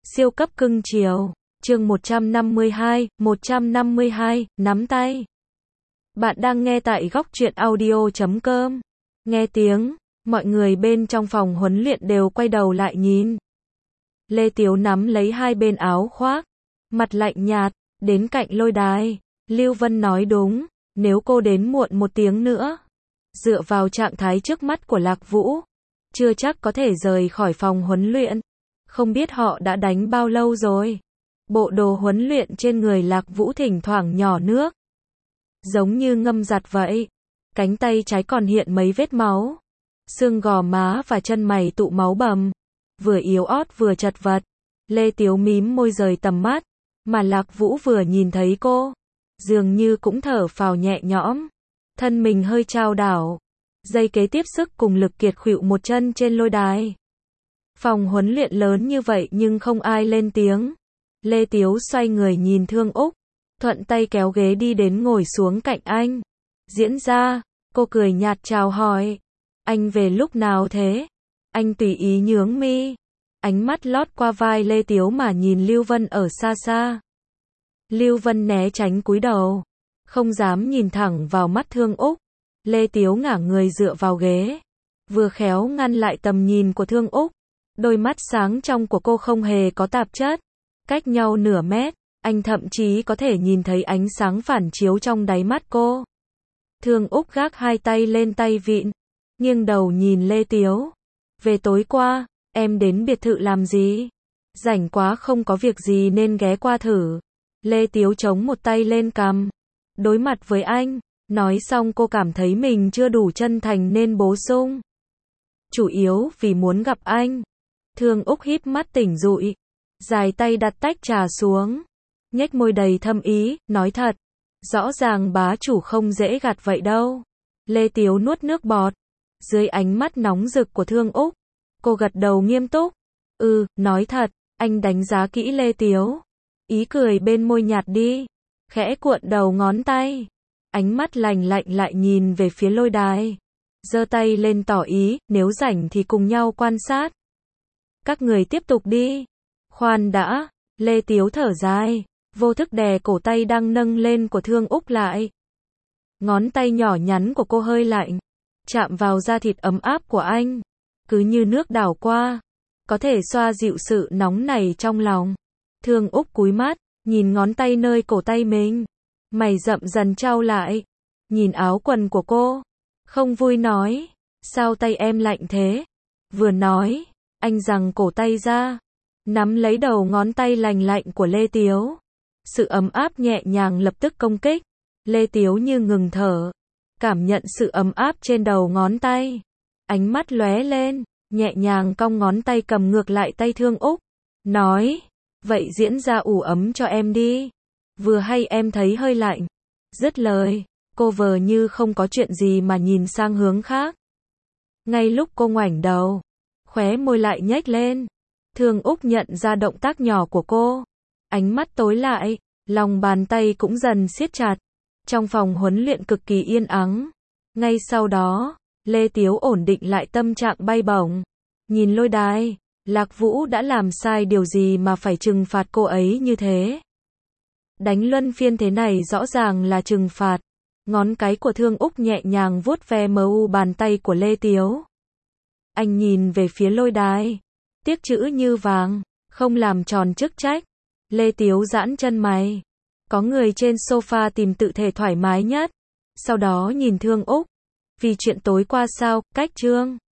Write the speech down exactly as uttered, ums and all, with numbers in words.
Siêu cấp cưng chiều. Chương một trăm năm mươi hai, một trăm năm mươi hai, nắm tay. Bạn đang nghe tại góc truyện audio chấm com. Nghe tiếng, mọi người bên trong phòng huấn luyện đều quay đầu lại nhìn. Lê Tiếu nắm lấy hai bên áo khoác, mặt lạnh nhạt, đến cạnh lôi đài. Lưu Vân nói đúng, nếu cô đến muộn một tiếng nữa, dựa vào trạng thái trước mắt của Lạc Vũ, chưa chắc có thể rời khỏi phòng huấn luyện. Không biết họ đã đánh bao lâu rồi. Bộ đồ huấn luyện trên người Lạc Vũ thỉnh thoảng nhỏ nước, giống như ngâm giặt vậy. Cánh tay trái còn hiện mấy vết máu, xương gò má và chân mày tụ máu bầm, vừa yếu ớt vừa chật vật. Lê Tiếu mím môi rời tầm mắt, mà Lạc Vũ vừa nhìn thấy cô, dường như cũng thở phào nhẹ nhõm, thân mình hơi chao đảo. Giây kế tiếp sức cùng lực kiệt khuỵu một chân trên lôi đài. Phòng huấn luyện lớn như vậy nhưng không ai lên tiếng. Lê Tiếu xoay người nhìn Thương Úc, thuận tay kéo ghế đi đến ngồi xuống cạnh anh. Diễn ra, cô cười nhạt chào hỏi. Anh về lúc nào thế? Anh tùy ý nhướng mi, ánh mắt lót qua vai Lê Tiếu mà nhìn Lưu Vân ở xa xa. Lưu Vân né tránh cúi đầu, không dám nhìn thẳng vào mắt Thương Úc. Lê Tiếu ngả người dựa vào ghế, vừa khéo ngăn lại tầm nhìn của Thương Úc. Đôi mắt sáng trong của cô không hề có tạp chất. Cách nhau nửa mét, anh thậm chí có thể nhìn thấy ánh sáng phản chiếu trong đáy mắt cô. Thương Úc gác hai tay lên tay vịn, nghiêng đầu nhìn Lê Tiếu. Về tối qua, em đến biệt thự làm gì? Rảnh quá không có việc gì nên ghé qua thử. Lê Tiếu chống một tay lên cằm, đối mặt với anh. Nói xong cô cảm thấy mình chưa đủ chân thành nên bổ sung. Chủ yếu vì muốn gặp anh. Thương Úc híp mắt tỉnh dụi, dài tay đặt tách trà xuống, nhếch môi đầy thâm ý, nói thật, rõ ràng bá chủ không dễ gạt vậy đâu. Lê Tiếu nuốt nước bọt, dưới ánh mắt nóng rực của Thương Úc, cô gật đầu nghiêm túc. Ừ, nói thật. Anh đánh giá kỹ Lê Tiếu, ý cười bên môi nhạt đi, khẽ cuộn đầu ngón tay, ánh mắt lạnh lạnh lại nhìn về phía lôi đài, giơ tay lên tỏ ý, nếu rảnh thì cùng nhau quan sát. Các người tiếp tục đi. Khoan đã. Lê Tiếu thở dài, vô thức đè cổ tay đang nâng lên của Thương Úc lại. Ngón tay nhỏ nhắn của cô hơi lạnh, chạm vào da thịt ấm áp của anh, cứ như nước đảo qua, có thể xoa dịu sự nóng này trong lòng. Thương Úc cúi mắt, nhìn ngón tay nơi cổ tay mình, mày rậm dần chau lại, nhìn áo quần của cô, không vui nói, sao tay em lạnh thế? Vừa nói, anh giằng cổ tay ra, nắm lấy đầu ngón tay lành lạnh của Lê Tiếu. Sự ấm áp nhẹ nhàng lập tức công kích. Lê Tiếu như ngừng thở, cảm nhận sự ấm áp trên đầu ngón tay. Ánh mắt lóe lên, nhẹ nhàng cong ngón tay cầm ngược lại tay Thương Úc, nói, vậy diễn ra ủ ấm cho em đi. Vừa hay em thấy hơi lạnh. Dứt lời, cô vờ như không có chuyện gì mà nhìn sang hướng khác. Ngay lúc cô ngoảnh đầu, khóe môi lại nhếch lên. Thương Úc nhận ra động tác nhỏ của cô, ánh mắt tối lại, lòng bàn tay cũng dần siết chặt. Trong phòng huấn luyện cực kỳ yên ắng. Ngay sau đó, Lê Tiếu ổn định lại tâm trạng bay bổng, nhìn lôi đài. Lạc Vũ đã làm sai điều gì mà phải trừng phạt cô ấy như thế? Đánh luân phiên thế này rõ ràng là trừng phạt. Ngón cái của Thương Úc nhẹ nhàng vuốt ve mờ u bàn tay của Lê Tiếu. Anh nhìn về phía lôi đài, tiếc chữ như vàng, không làm tròn chức trách. Lê Tiếu giãn chân mày, có người trên sofa tìm tự thể thoải mái nhất. Sau đó nhìn Thương Úc, vì chuyện tối qua sao, cách chương.